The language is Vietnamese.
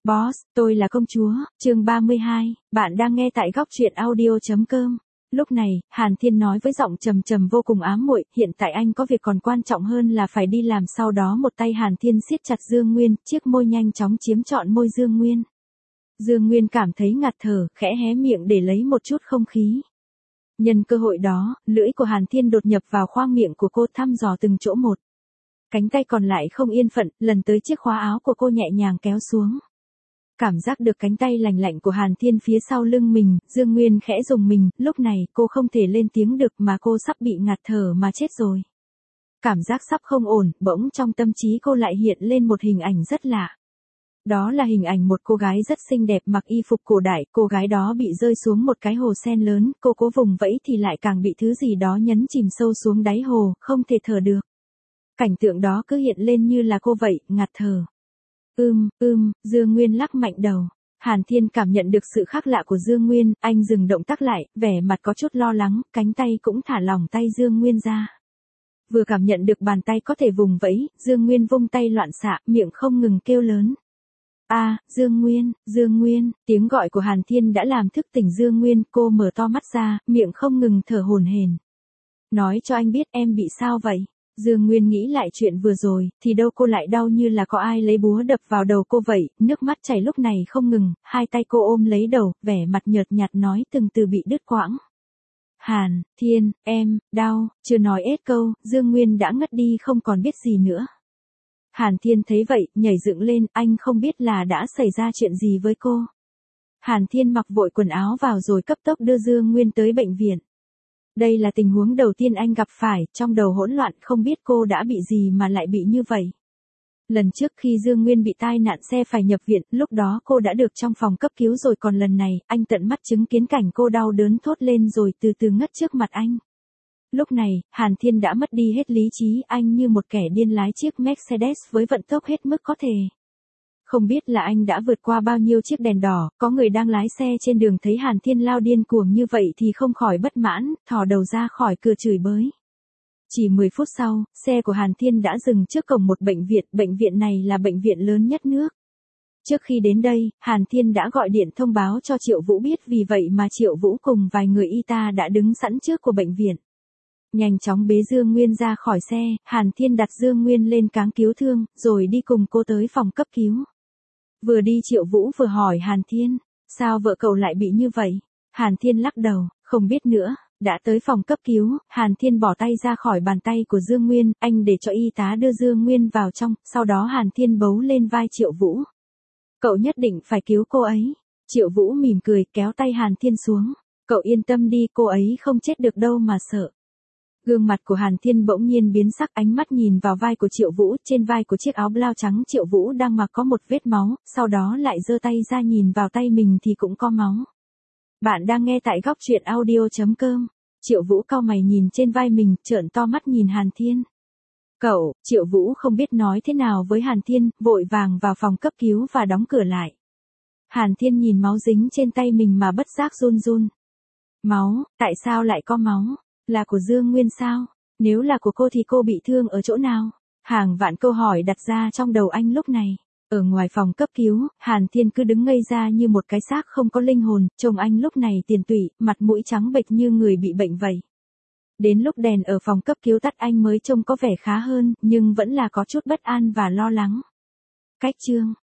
Boss, tôi là công chúa, chương 32, bạn đang nghe tại góc truyện audio.com. Lúc này, Hàn Thiên nói với giọng trầm trầm vô cùng ám muội, hiện tại anh có việc còn quan trọng hơn là phải đi làm. Sau đó một tay Hàn Thiên siết chặt Dương Nguyên, chiếc môi nhanh chóng chiếm trọn môi Dương Nguyên. Dương Nguyên cảm thấy ngạt thở, khẽ hé miệng để lấy một chút không khí. Nhân cơ hội đó, lưỡi của Hàn Thiên đột nhập vào khoang miệng của cô, thăm dò từng chỗ một. Cánh tay còn lại không yên phận, lần tới chiếc khóa áo của cô nhẹ nhàng kéo xuống. Cảm giác được cánh tay lành lạnh của Hàn Thiên phía sau lưng mình, Dương Nguyên khẽ rùng mình, lúc này cô không thể lên tiếng được mà cô sắp bị ngạt thở mà chết rồi. Cảm giác sắp không ổn, bỗng trong tâm trí cô lại hiện lên một hình ảnh rất lạ. Đó là hình ảnh một cô gái rất xinh đẹp mặc y phục cổ đại, cô gái đó bị rơi xuống một cái hồ sen lớn, cô cố vùng vẫy thì lại càng bị thứ gì đó nhấn chìm sâu xuống đáy hồ, không thể thở được. Cảnh tượng đó cứ hiện lên như là cô vậy, ngạt thở. Dương Nguyên lắc mạnh đầu. Hàn Thiên cảm nhận được sự khác lạ của Dương Nguyên, anh dừng động tác lại, vẻ mặt có chút lo lắng, cánh tay cũng thả lỏng tay Dương Nguyên ra. Vừa cảm nhận được bàn tay có thể vùng vẫy, Dương Nguyên vung tay loạn xạ, miệng không ngừng kêu lớn. Dương Nguyên, tiếng gọi của Hàn Thiên đã làm thức tỉnh Dương Nguyên, cô mở to mắt ra, miệng không ngừng thở hổn hển. Nói cho anh biết em bị sao vậy? Dương Nguyên nghĩ lại chuyện vừa rồi, thì đâu cô lại đau như là có ai lấy búa đập vào đầu cô vậy, nước mắt chảy lúc này không ngừng, hai tay cô ôm lấy đầu, vẻ mặt nhợt nhạt nói từng từ bị đứt quãng. Hàn Thiên, em, đau, chưa nói hết câu, Dương Nguyên đã ngất đi không còn biết gì nữa. Hàn Thiên thấy vậy, nhảy dựng lên, anh không biết là đã xảy ra chuyện gì với cô. Hàn Thiên mặc vội quần áo vào rồi cấp tốc đưa Dương Nguyên tới bệnh viện. Đây là tình huống đầu tiên anh gặp phải, trong đầu hỗn loạn không biết cô đã bị gì mà lại bị như vậy. Lần trước khi Dương Nguyên bị tai nạn xe phải nhập viện, lúc đó cô đã được trong phòng cấp cứu rồi, còn lần này, anh tận mắt chứng kiến cảnh cô đau đớn thốt lên rồi từ từ ngất trước mặt anh. Lúc này, Hàn Thiên đã mất đi hết lý trí, anh như một kẻ điên lái chiếc Mercedes với vận tốc hết mức có thể. Không biết là anh đã vượt qua bao nhiêu chiếc đèn đỏ, có người đang lái xe trên đường thấy Hàn Thiên lao điên cuồng như vậy thì không khỏi bất mãn, thò đầu ra khỏi cửa chửi bới. Chỉ 10 phút sau, xe của Hàn Thiên đã dừng trước cổng một bệnh viện này là bệnh viện lớn nhất nước. Trước khi đến đây, Hàn Thiên đã gọi điện thông báo cho Triệu Vũ biết, vì vậy mà Triệu Vũ cùng vài người y tá đã đứng sẵn trước của bệnh viện. Nhanh chóng bế Dương Nguyên ra khỏi xe, Hàn Thiên đặt Dương Nguyên lên cáng cứu thương, rồi đi cùng cô tới phòng cấp cứu. Vừa đi Triệu Vũ vừa hỏi Hàn Thiên, sao vợ cậu lại bị như vậy? Hàn Thiên lắc đầu, không biết nữa. Đã tới phòng cấp cứu, Hàn Thiên bỏ tay ra khỏi bàn tay của Dương Nguyên, anh để cho y tá đưa Dương Nguyên vào trong, sau đó Hàn Thiên bấu lên vai Triệu Vũ. Cậu nhất định phải cứu cô ấy. Triệu Vũ mỉm cười kéo tay Hàn Thiên xuống. Cậu yên tâm đi, cô ấy không chết được đâu mà sợ. Gương mặt của Hàn Thiên bỗng nhiên biến sắc, ánh mắt nhìn vào vai của Triệu Vũ, trên vai của chiếc áo blau trắng Triệu Vũ đang mặc có một vết máu, sau đó lại giơ tay ra nhìn vào tay mình thì cũng có máu. Bạn đang nghe tại góc truyện audio.com. Triệu Vũ cau mày nhìn trên vai mình, trợn to mắt nhìn Hàn Thiên. Cậu, Triệu Vũ không biết nói thế nào với Hàn Thiên, vội vàng vào phòng cấp cứu và đóng cửa lại. Hàn Thiên nhìn máu dính trên tay mình mà bất giác run run. Máu, tại sao lại có máu? Là của Dương Nguyên sao? Nếu là của cô thì cô bị thương ở chỗ nào? Hàng vạn câu hỏi đặt ra trong đầu anh lúc này. Ở ngoài phòng cấp cứu, Hàn Thiên cứ đứng ngây ra như một cái xác không có linh hồn, trông anh lúc này tiền tụy, mặt mũi trắng bệch như người bị bệnh vậy. Đến lúc đèn ở phòng cấp cứu tắt anh mới trông có vẻ khá hơn, nhưng vẫn là có chút bất an và lo lắng. Cách chương